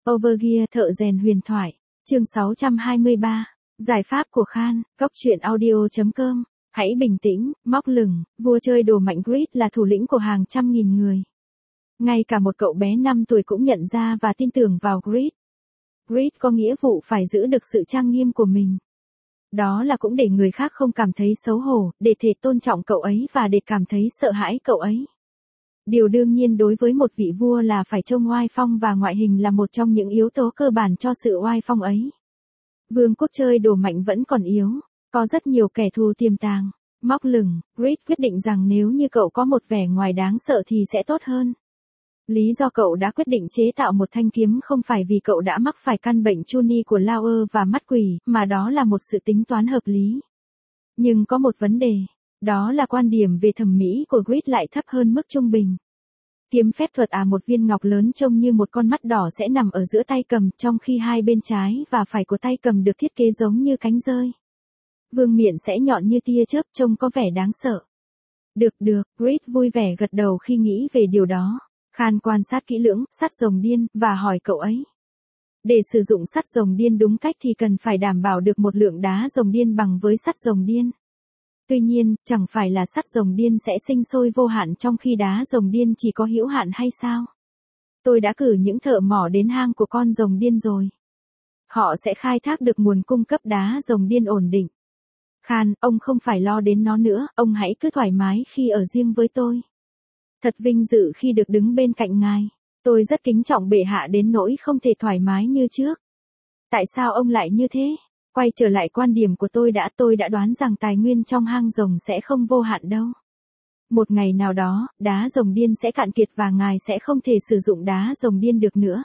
Overgear thợ rèn huyền thoại. Chương 623. Giải pháp của Khan, góc truyện audio.com. Hãy bình tĩnh, móc lửng, vua chơi đồ mạnh Grid là thủ lĩnh của hàng trăm nghìn người. Ngay cả một cậu bé 5 tuổi cũng nhận ra và tin tưởng vào Grid. Grid có nghĩa vụ phải giữ được sự trang nghiêm của mình. Đó là cũng để người khác không cảm thấy xấu hổ, để thể tôn trọng cậu ấy và để cảm thấy sợ hãi cậu ấy. Điều đương nhiên đối với một vị vua là phải trông oai phong và ngoại hình là một trong những yếu tố cơ bản cho sự oai phong ấy. Vương quốc chơi đồ mạnh vẫn còn yếu, có rất nhiều kẻ thù tiềm tàng. Móc lửng, Grid quyết định rằng nếu như cậu có một vẻ ngoài đáng sợ thì sẽ tốt hơn. Lý do cậu đã quyết định chế tạo một thanh kiếm không phải vì cậu đã mắc phải căn bệnh Chuni của Lauer và mắt quỷ, mà đó là một sự tính toán hợp lý. Nhưng có một vấn đề, đó là quan điểm về thẩm mỹ của Grid lại thấp hơn mức trung bình. Kiếm phép thuật một viên ngọc lớn trông như một con mắt đỏ sẽ nằm ở giữa tay cầm, trong khi hai bên trái và phải của tay cầm được thiết kế giống như cánh dơi. Vương miện sẽ nhọn như tia chớp, trông có vẻ đáng sợ. Được, Grid vui vẻ gật đầu khi nghĩ về điều đó. Khan quan sát kỹ lưỡng sắt rồng điên và hỏi cậu ấy. Để sử dụng sắt rồng điên đúng cách thì cần phải đảm bảo được một lượng đá rồng điên bằng với sắt rồng điên. Tuy nhiên, chẳng phải là sắt rồng điên sẽ sinh sôi vô hạn trong khi đá rồng điên chỉ có hữu hạn hay sao? Tôi đã cử những thợ mỏ đến hang của con rồng điên rồi. Họ sẽ khai thác được nguồn cung cấp đá rồng điên ổn định. Khan, ông không phải lo đến nó nữa, ông hãy cứ thoải mái khi ở riêng với tôi. Thật vinh dự khi được đứng bên cạnh ngài. Tôi rất kính trọng bệ hạ đến nỗi không thể thoải mái như trước. Tại sao ông lại như thế? Quay trở lại quan điểm của tôi đã đoán rằng tài nguyên trong hang rồng sẽ không vô hạn đâu. Một ngày nào đó, đá rồng điên sẽ cạn kiệt và ngài sẽ không thể sử dụng đá rồng điên được nữa.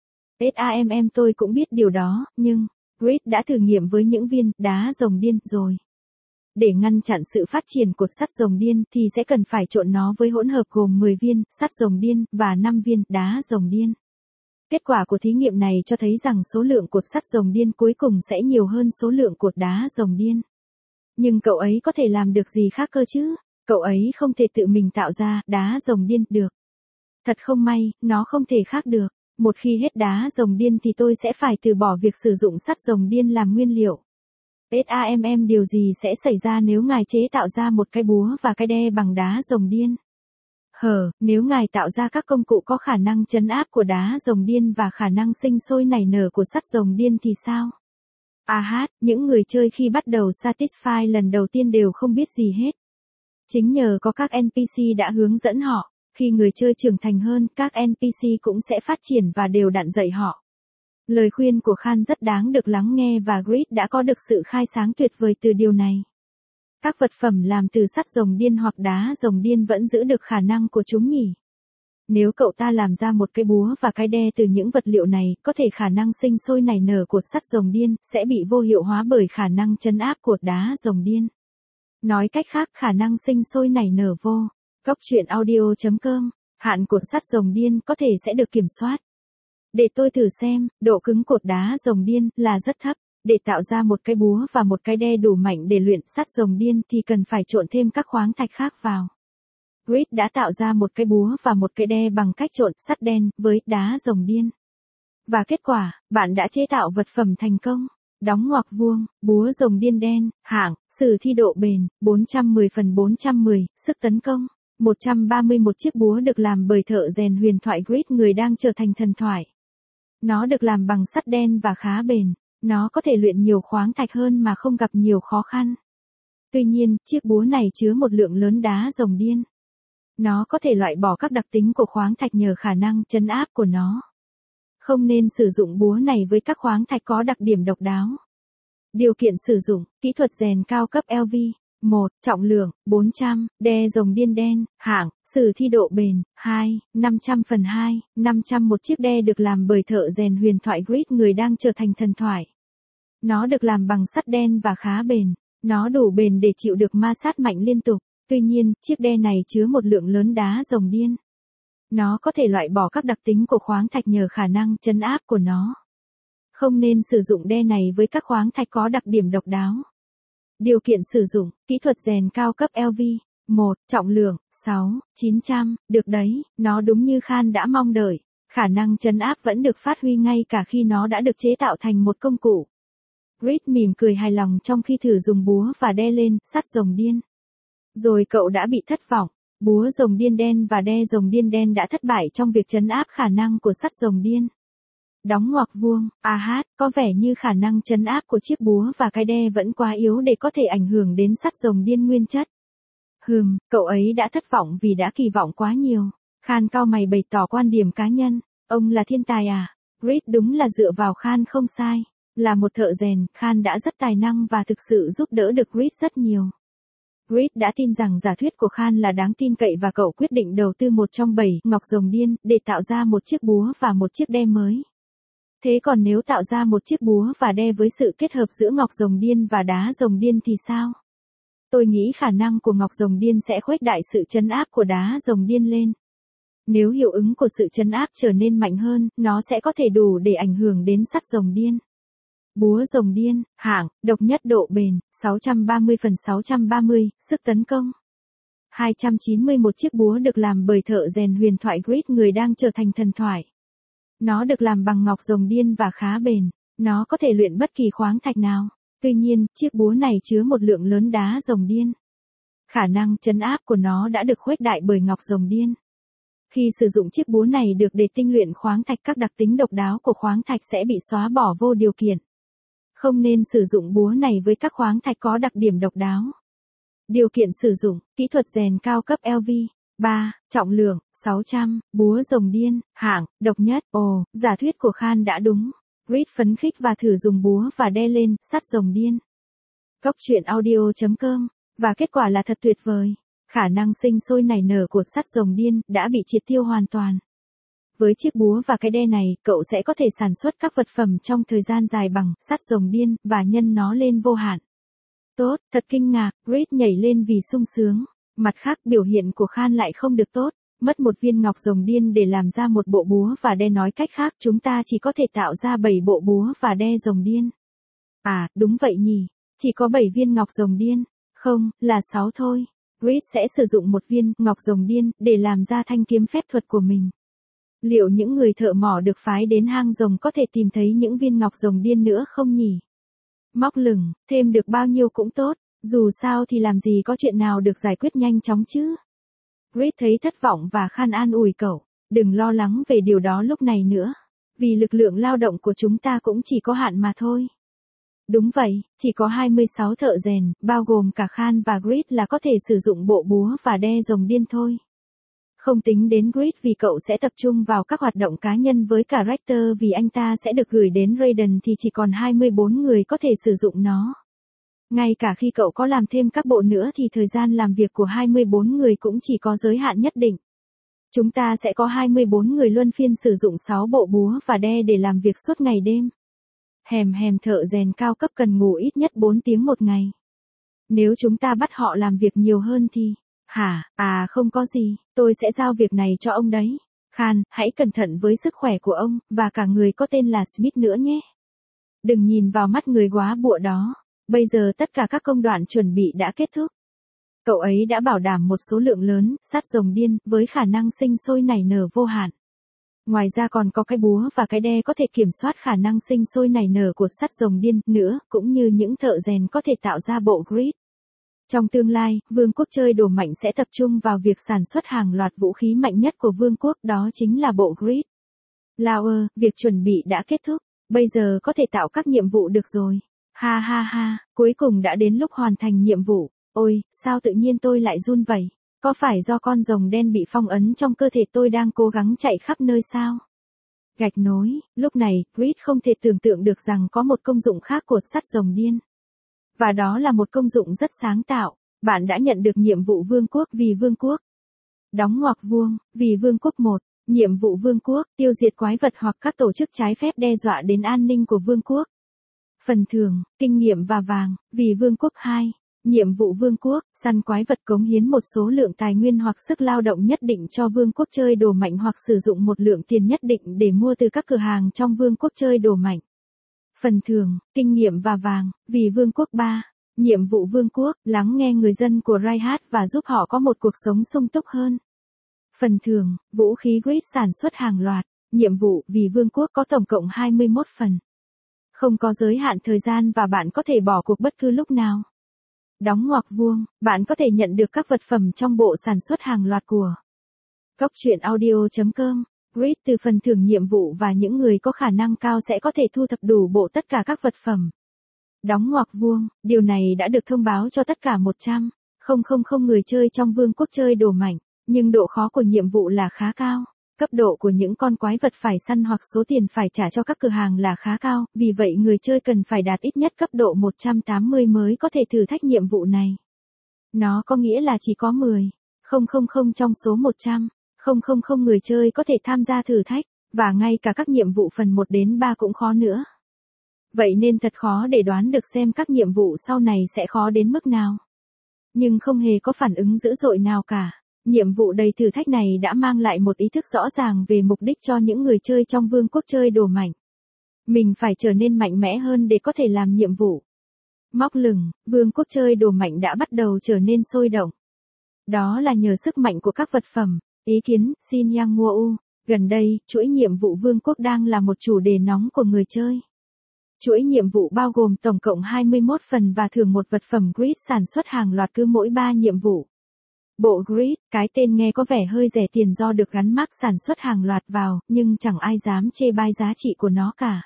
Tôi cũng biết điều đó, nhưng Grid đã thử nghiệm với những viên đá rồng điên rồi. Để ngăn chặn sự phát triển của sắt rồng điên thì sẽ cần phải trộn nó với hỗn hợp gồm 10 viên sắt rồng điên và 5 viên đá rồng điên. Kết quả của thí nghiệm này cho thấy rằng số lượng cột sắt rồng điên cuối cùng sẽ nhiều hơn số lượng cột đá rồng điên. Nhưng cậu ấy có thể làm được gì khác cơ chứ? Cậu ấy không thể tự mình tạo ra đá rồng điên được. Thật không may, nó không thể khác được. Một khi hết đá rồng điên thì tôi sẽ phải từ bỏ việc sử dụng sắt rồng điên làm nguyên liệu. Điều gì sẽ xảy ra nếu ngài chế tạo ra một cái búa và cái đe bằng đá rồng điên? Nếu ngài tạo ra các công cụ có khả năng trấn áp của đá rồng điên và khả năng sinh sôi nảy nở của sắt rồng điên thì sao? Những người chơi khi bắt đầu Satisfy lần đầu tiên đều không biết gì hết. Chính nhờ có các NPC đã hướng dẫn họ, khi người chơi trưởng thành hơn, các NPC cũng sẽ phát triển và đều đặn dạy họ. Lời khuyên của Khan rất đáng được lắng nghe và Grid đã có được sự khai sáng tuyệt vời từ điều này. Các vật phẩm làm từ sắt rồng điên hoặc đá rồng điên vẫn giữ được khả năng của chúng nhỉ? Nếu cậu ta làm ra một cái búa và cái đe từ những vật liệu này, có thể khả năng sinh sôi nảy nở của sắt rồng điên sẽ bị vô hiệu hóa bởi khả năng trấn áp của đá rồng điên. Nói cách khác, khả năng sinh sôi nảy nở vô. Góc truyện audio.com. Hạn của sắt rồng điên có thể sẽ được kiểm soát. Để tôi thử xem, độ cứng cột đá rồng điên là rất thấp. Để tạo ra một cái búa và một cái đe đủ mạnh để luyện sắt rồng điên thì cần phải trộn thêm các khoáng thạch khác vào. Grid đã tạo ra một cái búa và một cái đe bằng cách trộn sắt đen với đá rồng điên. Và kết quả, bạn đã chế tạo vật phẩm thành công. Đóng ngoặc vuông, búa rồng điên đen, hạng, sử thi độ bền, 410/410, sức tấn công, 131 chiếc búa được làm bởi thợ rèn huyền thoại Grid người đang trở thành thần thoại. Nó được làm bằng sắt đen và khá bền. Nó có thể luyện nhiều khoáng thạch hơn mà không gặp nhiều khó khăn. Tuy nhiên, chiếc búa này chứa một lượng lớn đá rồng điên. Nó có thể loại bỏ các đặc tính của khoáng thạch nhờ khả năng trấn áp của nó. Không nên sử dụng búa này với các khoáng thạch có đặc điểm độc đáo. Điều kiện sử dụng, kỹ thuật rèn cao cấp LV. 1. Trọng lượng, 400, đe rồng điên đen, hạng, sử thi độ bền, 2, 500/2, 500 một chiếc đe được làm bởi thợ rèn huyền thoại Grid người đang trở thành thần thoại. Nó được làm bằng sắt đen và khá bền. Nó đủ bền để chịu được ma sát mạnh liên tục. Tuy nhiên, chiếc đe này chứa một lượng lớn đá rồng điên. Nó có thể loại bỏ các đặc tính của khoáng thạch nhờ khả năng trấn áp của nó. Không nên sử dụng đe này với các khoáng thạch có đặc điểm độc đáo. Điều kiện sử dụng, kỹ thuật rèn cao cấp LV. 1. Trọng lượng, 6, 900, được đấy, nó đúng như Khan đã mong đợi. Khả năng trấn áp vẫn được phát huy ngay cả khi nó đã được chế tạo thành một công cụ. Reed mỉm cười hài lòng trong khi thử dùng búa và đe lên sắt rồng điên. Rồi cậu đã bị thất vọng. Búa rồng điên đen và đe rồng điên đen đã thất bại trong việc trấn áp khả năng của sắt rồng điên. Đóng ngoặc vuông, có vẻ như khả năng trấn áp của chiếc búa và cái đe vẫn quá yếu để có thể ảnh hưởng đến sắt rồng điên nguyên chất. Cậu ấy đã thất vọng vì đã kỳ vọng quá nhiều. Khan cau mày bày tỏ quan điểm cá nhân. Ông là thiên tài à? Reed đúng là dựa vào Khan không sai. Là một thợ rèn, Khan đã rất tài năng và thực sự giúp đỡ được Reed rất nhiều. Reed đã tin rằng giả thuyết của Khan là đáng tin cậy và cậu quyết định đầu tư một trong 7 ngọc rồng điên để tạo ra một chiếc búa và một chiếc đe mới. Thế còn nếu tạo ra một chiếc búa và đe với sự kết hợp giữa ngọc rồng điên và đá rồng điên thì sao? Tôi nghĩ khả năng của ngọc rồng điên sẽ khuếch đại sự trấn áp của đá rồng điên lên. Nếu hiệu ứng của sự trấn áp trở nên mạnh hơn, nó sẽ có thể đủ để ảnh hưởng đến sắt rồng điên. Búa rồng điên, hạng, độc nhất độ bền, 630/630, sức tấn công. 291 chiếc búa được làm bởi thợ rèn huyền thoại Reed, người đang trở thành thần thoại. Nó được làm bằng ngọc rồng điên và khá bền. Nó có thể luyện bất kỳ khoáng thạch nào. Tuy nhiên, chiếc búa này chứa một lượng lớn đá rồng điên. Khả năng trấn áp của nó đã được khuếch đại bởi ngọc rồng điên. Khi sử dụng chiếc búa này được để tinh luyện khoáng thạch, các đặc tính độc đáo của khoáng thạch sẽ bị xóa bỏ vô điều kiện. Không nên sử dụng búa này với các khoáng thạch có đặc điểm độc đáo. Điều kiện sử dụng, kỹ thuật rèn cao cấp LV. 3. Trọng lượng, 600, búa rồng điên, hạng, độc nhất. Giả thuyết của Khan đã đúng. Reed phấn khích và thử dùng búa và đe lên sắt rồng điên. Góc truyện audio.com. Và kết quả là thật tuyệt vời. Khả năng sinh sôi nảy nở của sắt rồng điên đã bị triệt tiêu hoàn toàn. Với chiếc búa và cái đe này, cậu sẽ có thể sản xuất các vật phẩm trong thời gian dài bằng sắt rồng điên và nhân nó lên vô hạn. Tốt, thật kinh ngạc, Reed nhảy lên vì sung sướng. Mặt khác, biểu hiện của Khan lại không được tốt. Mất một viên ngọc rồng điên để làm ra một bộ búa và đe, nói cách khác chúng ta chỉ có thể tạo ra 7 bộ búa và đe rồng điên. Đúng vậy nhỉ, chỉ có 7 viên ngọc rồng điên. Không, là 6 thôi. Reed sẽ sử dụng một viên ngọc rồng điên để làm ra thanh kiếm phép thuật của mình. Liệu những người thợ mỏ được phái đến hang rồng có thể tìm thấy những viên ngọc rồng điên nữa không nhỉ? Móc lửng, thêm được bao nhiêu cũng tốt, dù sao thì làm gì có chuyện nào được giải quyết nhanh chóng chứ. Reed thấy thất vọng và Khan an ủi cậu, đừng lo lắng về điều đó lúc này nữa, vì lực lượng lao động của chúng ta cũng chỉ có hạn mà thôi. Đúng vậy, chỉ có 26 thợ rèn, bao gồm cả Khan và Reed là có thể sử dụng bộ búa và đe rồng điên thôi. Không tính đến Reed vì cậu sẽ tập trung vào các hoạt động cá nhân với cả Rector vì anh ta sẽ được gửi đến Raiden thì chỉ còn 24 người có thể sử dụng nó. Ngay cả khi cậu có làm thêm các bộ nữa thì thời gian làm việc của 24 người cũng chỉ có giới hạn nhất định. Chúng ta sẽ có 24 người luân phiên sử dụng 6 bộ búa và đe để làm việc suốt ngày đêm. Thợ rèn cao cấp cần ngủ ít nhất 4 tiếng một ngày. Nếu chúng ta bắt họ làm việc nhiều hơn thì... không có gì, tôi sẽ giao việc này cho ông đấy. Khan, hãy cẩn thận với sức khỏe của ông, và cả người có tên là Smith nữa nhé. Đừng nhìn vào mắt người góa bụa đó. Bây giờ tất cả các công đoạn chuẩn bị đã kết thúc. Cậu ấy đã bảo đảm một số lượng lớn sắt rồng điên với khả năng sinh sôi nảy nở vô hạn. Ngoài ra còn có cái búa và cái đe có thể kiểm soát khả năng sinh sôi nảy nở của sắt rồng điên nữa, cũng như những thợ rèn có thể tạo ra bộ grid. Trong tương lai, vương quốc chơi đồ mạnh sẽ tập trung vào việc sản xuất hàng loạt vũ khí mạnh nhất của vương quốc, đó chính là bộ grid. Lauer, việc chuẩn bị đã kết thúc, bây giờ có thể tạo các nhiệm vụ được rồi. Cuối cùng đã đến lúc hoàn thành nhiệm vụ. Ôi, sao tự nhiên tôi lại run vậy? Có phải do con rồng đen bị phong ấn trong cơ thể tôi đang cố gắng chạy khắp nơi sao? Gạch nối, lúc này, Reed không thể tưởng tượng được rằng có một công dụng khác của sắt rồng điên. Và đó là một công dụng rất sáng tạo. Bạn đã nhận được nhiệm vụ vương quốc vì vương quốc. Đóng ngoặc vuông, vì vương quốc 1. Nhiệm vụ vương quốc, tiêu diệt quái vật hoặc các tổ chức trái phép đe dọa đến an ninh của vương quốc. Phần thưởng, kinh nghiệm và vàng, vì vương quốc 2. Nhiệm vụ vương quốc, săn quái vật, cống hiến một số lượng tài nguyên hoặc sức lao động nhất định cho vương quốc chơi đồ mạnh hoặc sử dụng một lượng tiền nhất định để mua từ các cửa hàng trong vương quốc chơi đồ mạnh. Phần thưởng, kinh nghiệm và vàng, vì vương quốc 3. Nhiệm vụ vương quốc, lắng nghe người dân của Raihat và giúp họ có một cuộc sống sung túc hơn. Phần thưởng, vũ khí grid sản xuất hàng loạt. Nhiệm vụ vì vương quốc có tổng cộng 21 phần. Không có giới hạn thời gian và bạn có thể bỏ cuộc bất cứ lúc nào. Đóng ngoặc vuông, bạn có thể nhận được các vật phẩm trong bộ sản xuất hàng loạt của Cốc truyện audio.com. Grid từ phần thưởng nhiệm vụ và những người có khả năng cao sẽ có thể thu thập đủ bộ tất cả các vật phẩm. Đóng ngoặc vuông, điều này đã được thông báo cho tất cả 100,000 người chơi trong vương quốc chơi đồ mạnh, nhưng độ khó của nhiệm vụ là khá cao. Cấp độ của những con quái vật phải săn hoặc số tiền phải trả cho các cửa hàng là khá cao, vì vậy người chơi cần phải đạt ít nhất cấp độ 180 mới có thể thử thách nhiệm vụ này. Nó có nghĩa là chỉ có 10,000 trong số 100,000 người chơi có thể tham gia thử thách, và ngay cả các nhiệm vụ phần 1 đến 3 cũng khó nữa. Vậy nên thật khó để đoán được xem các nhiệm vụ sau này sẽ khó đến mức nào. Nhưng không hề có phản ứng dữ dội nào cả. Nhiệm vụ đầy thử thách này đã mang lại một ý thức rõ ràng về mục đích cho những người chơi trong vương quốc chơi đồ mạnh. Mình phải trở nên mạnh mẽ hơn để có thể làm nhiệm vụ. Móc lửng, vương quốc chơi đồ mạnh đã bắt đầu trở nên sôi động. Đó là nhờ sức mạnh của các vật phẩm. Ý kiến, Xin Yang Nguo. Gần đây, chuỗi nhiệm vụ vương quốc đang là một chủ đề nóng của người chơi. Chuỗi nhiệm vụ bao gồm tổng cộng 21 phần và thưởng một vật phẩm grid sản xuất hàng loạt cứ mỗi 3 nhiệm vụ. Bộ grid, cái tên nghe có vẻ hơi rẻ tiền do được gắn mác sản xuất hàng loạt vào, nhưng chẳng ai dám chê bai giá trị của nó cả.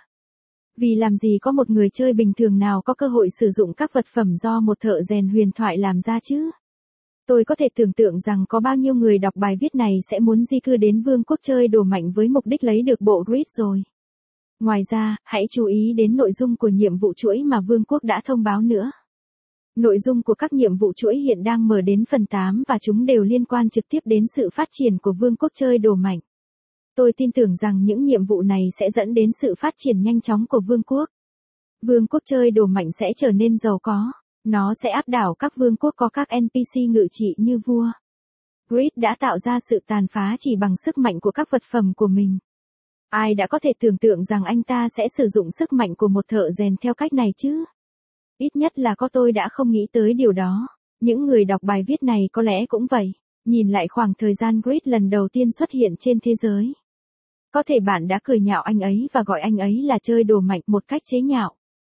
Vì làm gì có một người chơi bình thường nào có cơ hội sử dụng các vật phẩm do một thợ rèn huyền thoại làm ra chứ? Tôi có thể tưởng tượng rằng có bao nhiêu người đọc bài viết này sẽ muốn di cư đến vương quốc chơi đồ mạnh với mục đích lấy được bộ grid rồi. Ngoài ra, hãy chú ý đến nội dung của nhiệm vụ chuỗi mà vương quốc đã thông báo nữa. Nội dung của các nhiệm vụ chuỗi hiện đang mở đến phần 8 và chúng đều liên quan trực tiếp đến sự phát triển của vương quốc chơi đồ mạnh. Tôi tin tưởng rằng những nhiệm vụ này sẽ dẫn đến sự phát triển nhanh chóng của vương quốc. Vương quốc chơi đồ mạnh sẽ trở nên giàu có. Nó sẽ áp đảo các vương quốc có các NPC ngự trị như vua. Grid đã tạo ra sự tàn phá chỉ bằng sức mạnh của các vật phẩm của mình. Ai đã có thể tưởng tượng rằng anh ta sẽ sử dụng sức mạnh của một thợ rèn theo cách này chứ? Ít nhất là tôi đã không nghĩ tới điều đó. Những người đọc bài viết này có lẽ cũng vậy. Nhìn lại khoảng thời gian Grid lần đầu tiên xuất hiện trên thế giới. Có thể bạn đã cười nhạo anh ấy và gọi anh ấy là chơi đồ mạnh một cách chế nhạo.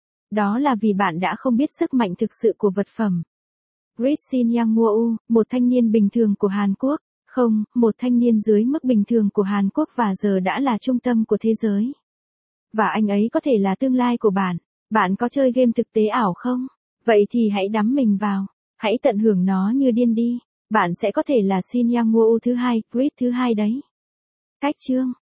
Đó là vì bạn đã không biết sức mạnh thực sự của vật phẩm. Grid Xin Yang Nguo, một thanh niên bình thường của Hàn Quốc. Không, một thanh niên dưới mức bình thường của Hàn Quốc và giờ đã là trung tâm của thế giới. Và anh ấy có thể là tương lai của bạn. Bạn có chơi game thực tế ảo không? Vậy thì hãy đắm mình vào. Hãy tận hưởng nó như điên đi. Bạn sẽ có thể là Xin Yang Nguo thứ hai, Grid thứ hai đấy. Cách chương.